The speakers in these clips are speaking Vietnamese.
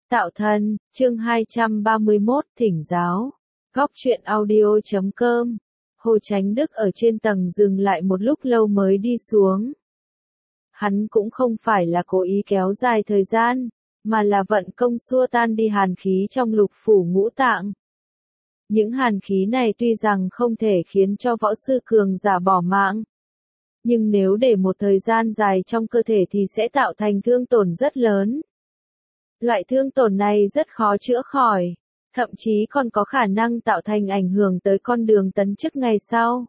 Tạo thân, chương 231, thỉnh giáo. Góc truyện audio.com. Hồ Chánh Đức ở trên tầng dừng lại một lúc lâu mới đi xuống. Hắn cũng không phải là cố ý kéo dài thời gian, mà là vận công xua tan đi hàn khí trong lục phủ ngũ tạng. Những hàn khí này tuy rằng không thể khiến cho võ sư cường giả bỏ mạng, nhưng nếu để một thời gian dài trong cơ thể thì sẽ tạo thành thương tổn rất lớn. Loại thương tổn này rất khó chữa khỏi, thậm chí còn có khả năng tạo thành ảnh hưởng tới con đường tấn chức ngày sau.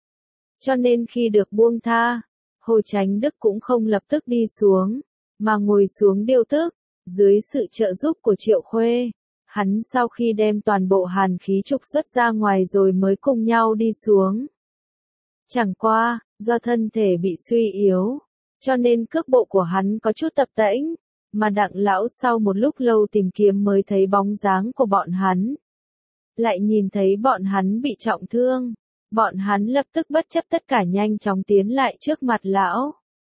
Cho nên khi được buông tha, Hồ Chánh Đức cũng không lập tức đi xuống, mà ngồi xuống điều tức, dưới sự trợ giúp của Triệu Khuê. Hắn sau khi đem toàn bộ hàn khí trục xuất ra ngoài rồi mới cùng nhau đi xuống. Chẳng qua, do thân thể bị suy yếu, cho nên cước bộ của hắn có chút tập tễnh, mà Đặng lão sau một lúc lâu tìm kiếm mới thấy bóng dáng của bọn hắn. Lại nhìn thấy bọn hắn bị trọng thương, bọn hắn lập tức bất chấp tất cả nhanh chóng tiến lại trước mặt lão.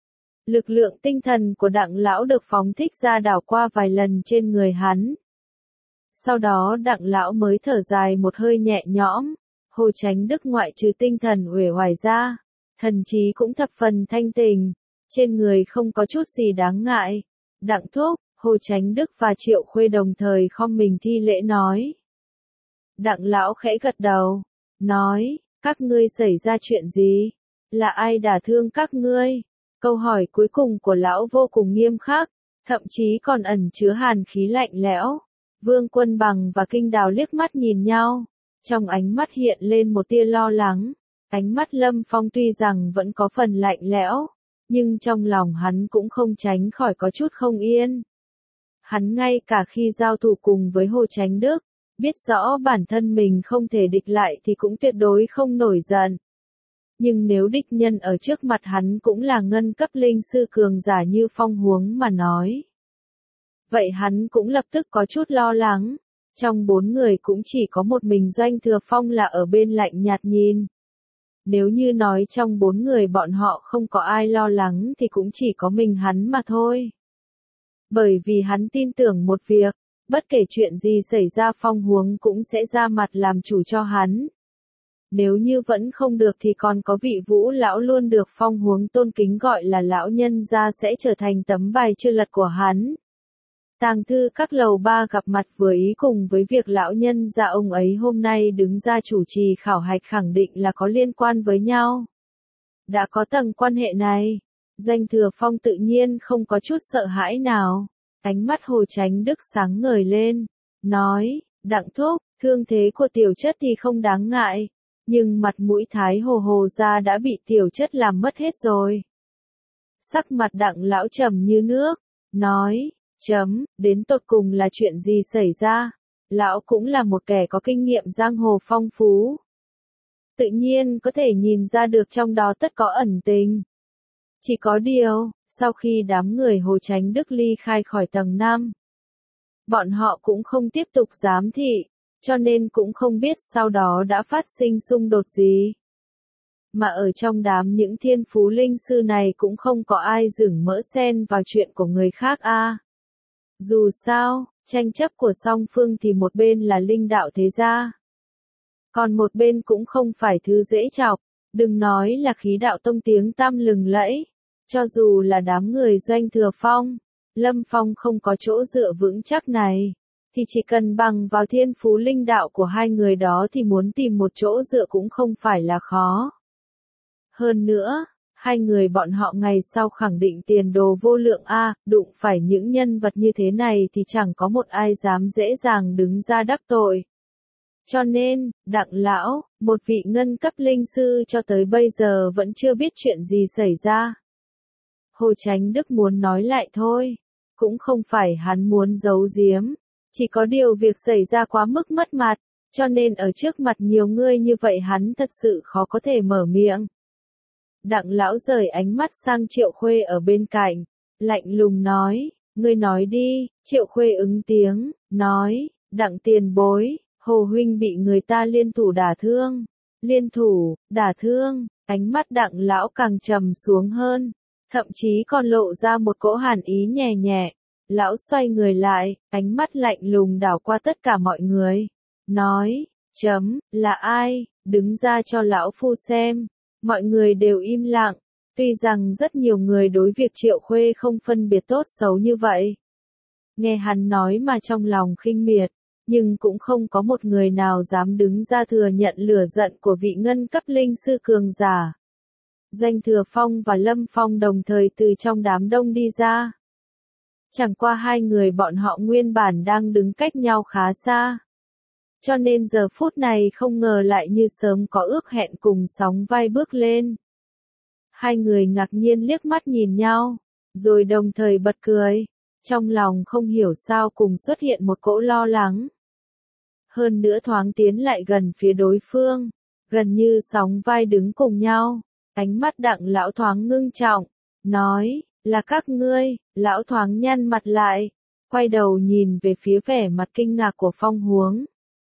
Lực lượng tinh thần của Đặng lão được phóng thích ra đảo qua vài lần trên người hắn. Sau đó Đặng lão mới thở dài một hơi nhẹ nhõm. Hồ Chánh Đức ngoại trừ tinh thần uể oải ra, thần trí cũng thập phần thanh tình, trên người không có chút gì đáng ngại. Đặng thúc, Hồ Chánh Đức và Triệu Khuê đồng thời khom mình thi lễ nói. Đặng lão khẽ gật đầu, nói, các ngươi xảy ra chuyện gì? Là ai đả thương các ngươi? Câu hỏi cuối cùng của lão vô cùng nghiêm khắc, thậm chí còn ẩn chứa hàn khí lạnh lẽo. Vương Quân Bằng và Kinh Đào liếc mắt nhìn nhau, trong ánh mắt hiện lên một tia lo lắng. Ánh mắt Lâm Phong tuy rằng vẫn có phần lạnh lẽo, nhưng trong lòng hắn cũng không tránh khỏi có chút không yên. Hắn ngay cả khi giao thủ cùng với Hồ Chánh Đức, biết rõ bản thân mình không thể địch lại thì cũng tuyệt đối không nổi giận. Nhưng nếu địch nhân ở trước mặt hắn cũng là ngân cấp linh sư cường giả như Phong huống mà nói, vậy hắn cũng lập tức có chút lo lắng. Trong 4 người cũng chỉ có một mình Doanh Thừa Phong là ở bên lạnh nhạt nhìn. Nếu như nói trong 4 người bọn họ không có ai lo lắng thì cũng chỉ có mình hắn mà thôi. Bởi vì hắn tin tưởng một việc, bất kể chuyện gì xảy ra Phong huống cũng sẽ ra mặt làm chủ cho hắn. Nếu như vẫn không được thì còn có vị Vũ lão luôn được Phong huống tôn kính gọi là lão nhân gia sẽ trở thành tấm bài chưa lật của hắn. Tàng thư các lầu 3 gặp mặt vừa ý cùng với việc lão nhân gia ông ấy hôm nay đứng ra chủ trì khảo hạch khẳng định là có liên quan với nhau. Đã có tầng quan hệ này, Doanh Thừa Phong tự nhiên không có chút sợ hãi nào. Ánh mắt Hồ Chánh Đức sáng ngời lên, nói, Đặng thúc, thương thế của tiểu chất thì không đáng ngại, nhưng mặt mũi Thái Hồ Hồ gia đã bị tiểu chất làm mất hết rồi. Sắc mặt Đặng lão trầm như nước, nói, đến tột cùng là chuyện gì xảy ra? Lão cũng là một kẻ có kinh nghiệm giang hồ phong phú, tự nhiên có thể nhìn ra được trong đó tất có ẩn tình. Chỉ có điều, sau khi đám người Hồ Chánh Đức ly khai khỏi tầng 5, bọn họ cũng không tiếp tục giám thị, cho nên cũng không biết sau đó đã phát sinh xung đột gì. Mà ở trong đám những thiên phú linh sư này cũng không có ai dửng mỡ xen vào chuyện của người khác a. Dù sao, tranh chấp của song phương thì một bên là linh đạo thế gia, còn một bên cũng không phải thứ dễ chọc, đừng nói là khí đạo tông tiếng tăm lừng lẫy, cho dù là đám người Doanh Thừa Phong, Lâm Phong không có chỗ dựa vững chắc này, thì chỉ cần bằng vào thiên phú linh đạo của hai người đó thì muốn tìm một chỗ dựa cũng không phải là khó. Hơn nữa, hai người bọn họ ngày sau khẳng định tiền đồ vô lượng đụng phải những nhân vật như thế này thì chẳng có một ai dám dễ dàng đứng ra đắc tội. Cho nên, Đặng lão, một vị ngân cấp linh sư cho tới bây giờ vẫn chưa biết chuyện gì xảy ra. Hồ Chánh Đức muốn nói lại thôi, cũng không phải hắn muốn giấu giếm, chỉ có điều việc xảy ra quá mức mất mặt, cho nên ở trước mặt nhiều người như vậy hắn thật sự khó có thể mở miệng. Đặng lão rời ánh mắt sang Triệu Khuê ở bên cạnh, lạnh lùng nói, ngươi nói đi. Triệu Khuê ứng tiếng, nói, Đặng tiền bối, Hồ huynh bị người ta liên thủ đả thương. Liên thủ, đả thương, ánh mắt Đặng lão càng trầm xuống hơn, thậm chí còn lộ ra một cỗ hàn ý nhẹ nhẹ, Lão xoay người lại, ánh mắt lạnh lùng đảo qua tất cả mọi người. Nói, là ai, đứng ra cho lão phu xem. Mọi người đều im lặng. Tuy rằng rất nhiều người đối việc Triệu Khuê không phân biệt tốt xấu như vậy. Nghe hắn nói mà trong lòng khinh miệt, nhưng cũng không có một người nào dám đứng ra thừa nhận lửa giận của vị ngân cấp linh sư cường giả. Doanh Thừa Phong và Lâm Phong đồng thời từ trong đám đông đi ra. Chẳng qua hai người bọn họ nguyên bản đang đứng cách nhau khá xa. Cho nên giờ phút này không ngờ lại như sớm có ước hẹn cùng sóng vai bước lên. Hai người ngạc nhiên liếc mắt nhìn nhau, rồi đồng thời bật cười. Trong lòng không hiểu sao cùng xuất hiện một cỗ lo lắng. Hơn nữa thoáng tiến lại gần phía đối phương, gần như sóng vai đứng cùng nhau. Ánh mắt Đặng lão thoáng ngưng trọng, nói, là các ngươi. Lão thoáng nhăn mặt lại, quay đầu nhìn về phía vẻ mặt kinh ngạc của Phong Huống.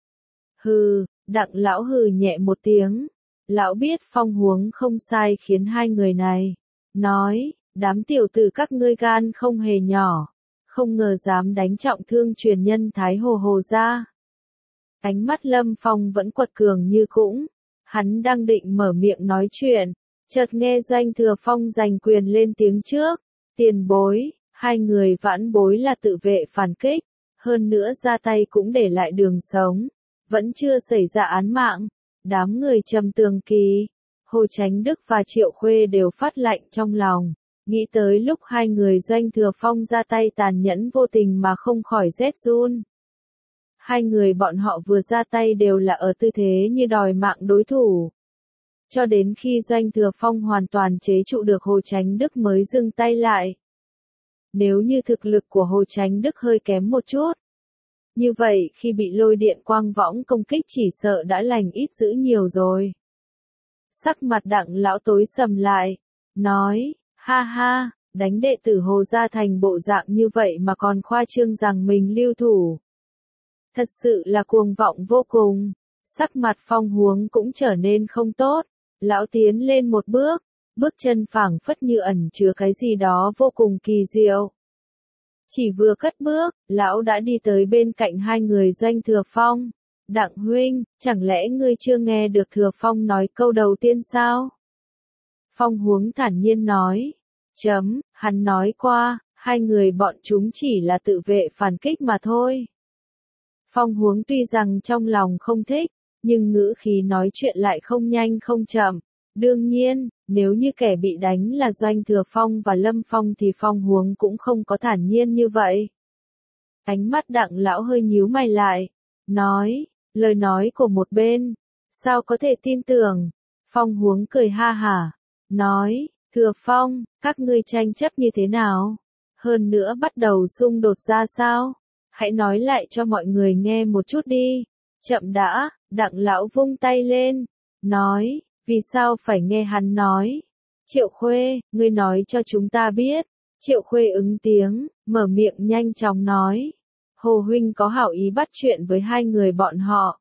Hừ, Đặng lão hừ nhẹ một tiếng. Lão biết Phong Huống không sai khiến hai người này. Nói, đám tiểu tử các ngươi gan không hề nhỏ. Không ngờ dám đánh trọng thương truyền nhân Thái Hồ Hồ ra. Ánh mắt Lâm Phong vẫn quật cường như cũng. Hắn đang định mở miệng nói chuyện. Chợt nghe Doanh Thừa Phong giành quyền lên tiếng trước. Tiền bối, hai người vãn bối là tự vệ phản kích. Hơn nữa ra tay cũng để lại đường sống. Vẫn chưa xảy ra án mạng. Đám người Trầm Tường Kỳ, Hồ Chánh Đức và Triệu Khuê đều phát lạnh trong lòng. Nghĩ tới lúc hai người Doanh Thừa Phong ra tay tàn nhẫn vô tình mà không khỏi rét run. Hai người bọn họ vừa ra tay đều là ở tư thế như đòi mạng đối thủ. Cho đến khi Doanh Thừa Phong hoàn toàn chế trụ được Hồ Chánh Đức mới dừng tay lại. Nếu như thực lực của Hồ Chánh Đức hơi kém một chút. Như vậy khi bị lôi điện quang võng công kích chỉ sợ đã lành ít dữ nhiều rồi. Sắc mặt Đặng lão tối sầm lại. Nói, ha ha, đánh đệ tử Hồ gia thành bộ dạng như vậy mà còn khoa trương rằng mình lưu thủ. Thật sự là cuồng vọng vô cùng. Sắc mặt Phong Huống cũng trở nên không tốt. Lão tiến lên một bước, bước chân phảng phất như ẩn chứa cái gì đó vô cùng kỳ diệu. Chỉ vừa cất bước, lão đã đi tới bên cạnh hai người Doanh Thừa Phong. Đặng huynh, chẳng lẽ ngươi chưa nghe được Thừa Phong nói câu đầu tiên sao? Phong Huống thản nhiên nói. Hắn nói qua, hai người bọn chúng chỉ là tự vệ phản kích mà thôi. Phong Huống tuy rằng trong lòng không thích, nhưng ngữ khí nói chuyện lại không nhanh không chậm. Đương nhiên, nếu như kẻ bị đánh là Doanh Thừa Phong và Lâm Phong thì Phong Huống cũng không có thản nhiên như vậy. Ánh mắt Đặng lão hơi nhíu mày lại. Nói, lời nói của một bên. Sao có thể tin tưởng? Phong Huống cười ha hả. Nói, Thừa Phong, các ngươi tranh chấp như thế nào? Hơn nữa bắt đầu xung đột ra sao? Hãy nói lại cho mọi người nghe một chút đi. Chậm đã, Đặng lão vung tay lên. Nói, vì sao phải nghe hắn nói? Triệu Khuê, ngươi nói cho chúng ta biết. Triệu Khuê ứng tiếng, mở miệng nhanh chóng nói. Hồ huynh có hảo ý bắt chuyện với hai người bọn họ.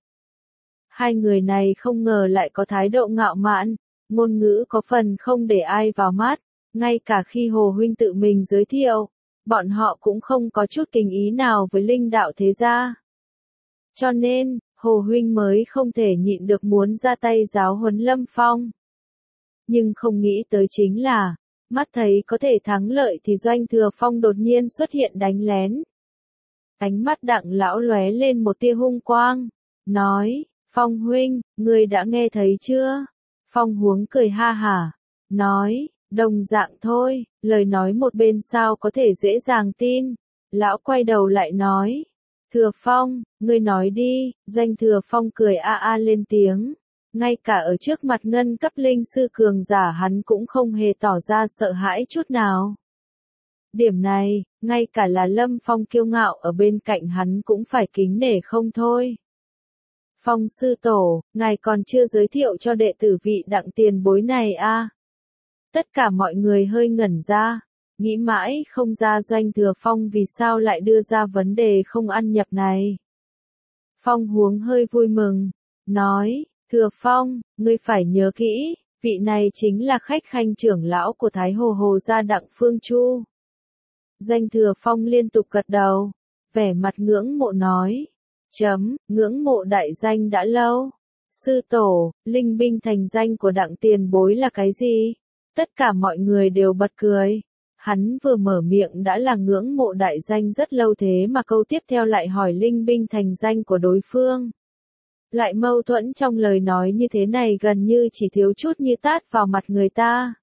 Hai người này không ngờ lại có thái độ ngạo mạn, ngôn ngữ có phần không để ai vào mắt. Ngay cả khi Hồ huynh tự mình giới thiệu, bọn họ cũng không có chút kinh ý nào với linh đạo thế gia. Cho nên, Hồ huynh mới không thể nhịn được muốn ra tay giáo huấn Lâm Phong. Nhưng không nghĩ tới chính là, mắt thấy có thể thắng lợi thì Doanh Thừa Phong đột nhiên xuất hiện đánh lén. Ánh mắt Đặng lão lóe lên một tia hung quang, nói, Phong huynh, ngươi đã nghe thấy chưa? Phong Huống cười ha hả, nói, đồng dạng thôi, lời nói một bên sao có thể dễ dàng tin. Lão quay đầu lại nói, Thừa Phong, ngươi nói đi. Doanh Thừa Phong cười a a lên tiếng. Ngay cả ở trước mặt ngân cấp linh sư cường giả hắn cũng không hề tỏ ra sợ hãi chút nào. Điểm này, ngay cả là Lâm Phong kiêu ngạo ở bên cạnh hắn cũng phải kính nể không thôi. Phong sư tổ, ngài còn chưa giới thiệu cho đệ tử vị Đặng tiền bối này a? Tất cả mọi người hơi ngẩn ra, nghĩ mãi không ra Doanh Thừa Phong vì sao lại đưa ra vấn đề không ăn nhập này. Phong Huống hơi vui mừng, nói, Thừa Phong, ngươi phải nhớ kỹ, vị này chính là khách khanh trưởng lão của Thái Hồ Hồ gia Đặng Phương Chu. Doanh Thừa Phong liên tục gật đầu, vẻ mặt ngưỡng mộ nói. Ngưỡng mộ đại danh đã lâu. Sư tổ, linh binh thành danh của Đặng tiền bối là cái gì? Tất cả mọi người đều bật cười. Hắn vừa mở miệng đã là ngưỡng mộ đại danh rất lâu thế mà câu tiếp theo lại hỏi linh binh thành danh của đối phương. Lại mâu thuẫn trong lời nói như thế này gần như chỉ thiếu chút như tát vào mặt người ta.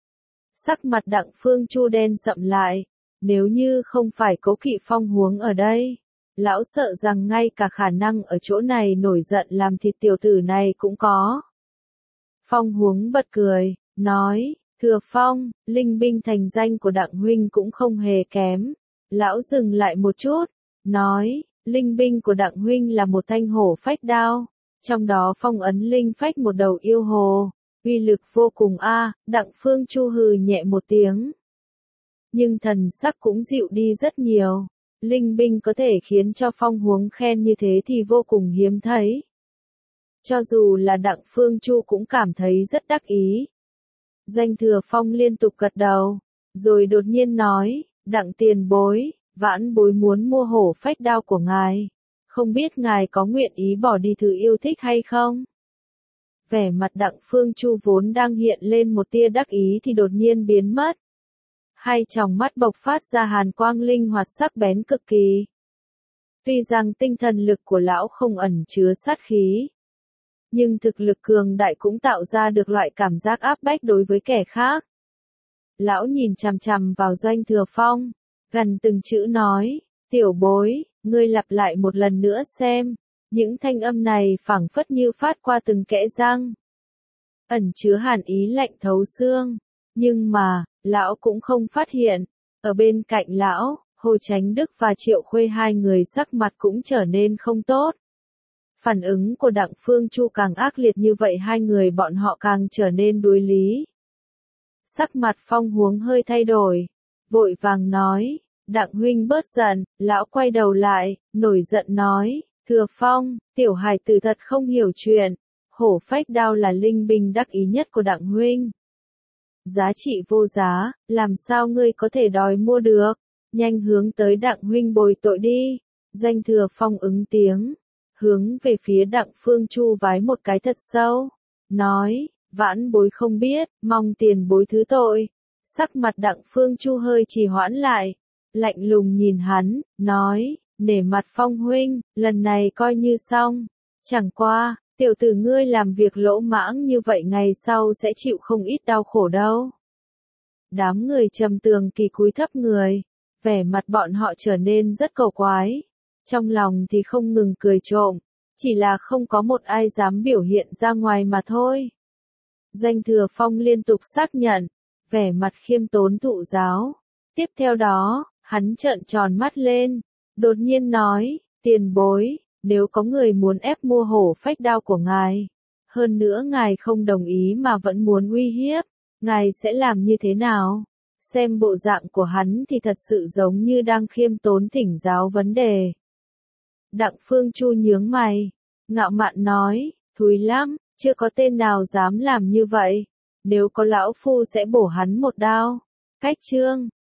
Sắc mặt Đặng Phương Chu đen sậm lại, nếu như không phải Cố Kỵ Phong huống ở đây, lão sợ rằng ngay cả khả năng ở chỗ này nổi giận làm thịt tiểu tử này cũng có. Phong huống bật cười, nói, Thừa Phong, linh binh thành danh của Đặng huynh cũng không hề kém. Lão dừng lại một chút, nói, linh binh của Đặng huynh là một thanh hổ phách đao, trong đó phong ấn linh phách một đầu yêu hồ, uy lực vô cùng a. Đặng Phương Chu hừ nhẹ một tiếng, nhưng thần sắc cũng dịu đi rất nhiều. Linh binh có thể khiến cho Phong huống khen như thế thì vô cùng hiếm thấy. Cho dù là Đặng Phương Chu cũng cảm thấy rất đắc ý. Doanh Thừa Phong liên tục gật đầu, rồi đột nhiên nói, Đặng tiền bối, vãn bối muốn mua hổ phách đao của ngài, không biết ngài có nguyện ý bỏ đi thử yêu thích hay không? Vẻ mặt Đặng Phương Chu vốn đang hiện lên một tia đắc ý thì đột nhiên biến mất. Hai tròng mắt bộc phát ra hàn quang linh hoạt sắc bén cực kỳ. Tuy rằng tinh thần lực của lão không ẩn chứa sát khí, nhưng thực lực cường đại cũng tạo ra được loại cảm giác áp bách đối với kẻ khác. Lão nhìn chằm chằm vào Doanh Thừa Phong, gần từng chữ nói, tiểu bối, ngươi lặp lại một lần nữa xem. Những thanh âm này phảng phất như phát qua từng kẽ răng, ẩn chứa hàn ý lạnh thấu xương. Nhưng mà, lão cũng không phát hiện. Ở bên cạnh lão, Hồ Chánh Đức và Triệu Khuê hai người sắc mặt cũng trở nên không tốt. Phản ứng của Đặng Phương Chu càng ác liệt như vậy hai người bọn họ càng trở nên đối lý. Sắc mặt Phong huống hơi thay đổi, vội vàng nói, Đặng huynh bớt giận. Lão quay đầu lại, nổi giận nói, Thừa Phong, tiểu hài tử thật không hiểu chuyện. Hổ phách đao là linh binh đắc ý nhất của Đặng huynh. Giá trị vô giá, làm sao ngươi có thể đòi mua được? Nhanh hướng tới Đặng huynh bồi tội đi. Doanh Thừa Phong ứng tiếng, hướng về phía Đặng Phương Chu vái một cái thật sâu, nói, vãn bối không biết, mong tiền bối thứ tội. Sắc mặt Đặng Phương Chu hơi trì hoãn lại, lạnh lùng nhìn hắn, nói, nể mặt Phong huynh, lần này coi như xong. Chẳng qua, tiểu tử ngươi làm việc lỗ mãng như vậy ngày sau sẽ chịu không ít đau khổ đâu. Đám người trầm tường kỳ cúi thấp người, vẻ mặt bọn họ trở nên rất cầu quái. Trong lòng thì không ngừng cười trộm, chỉ là không có một ai dám biểu hiện ra ngoài mà thôi. Doanh Thừa Phong liên tục xác nhận, vẻ mặt khiêm tốn thụ giáo. Tiếp theo đó, hắn trợn tròn mắt lên, đột nhiên nói, tiền bối, nếu có người muốn ép mua hổ phách đao của ngài, hơn nữa ngài không đồng ý mà vẫn muốn uy hiếp, ngài sẽ làm như thế nào? Xem bộ dạng của hắn thì thật sự giống như đang khiêm tốn thỉnh giáo vấn đề. Đặng Phương Chu nhướng mày, ngạo mạn nói, thúi lắm, chưa có tên nào dám làm như vậy. Nếu có lão phu sẽ bổ hắn một đao. Cách chương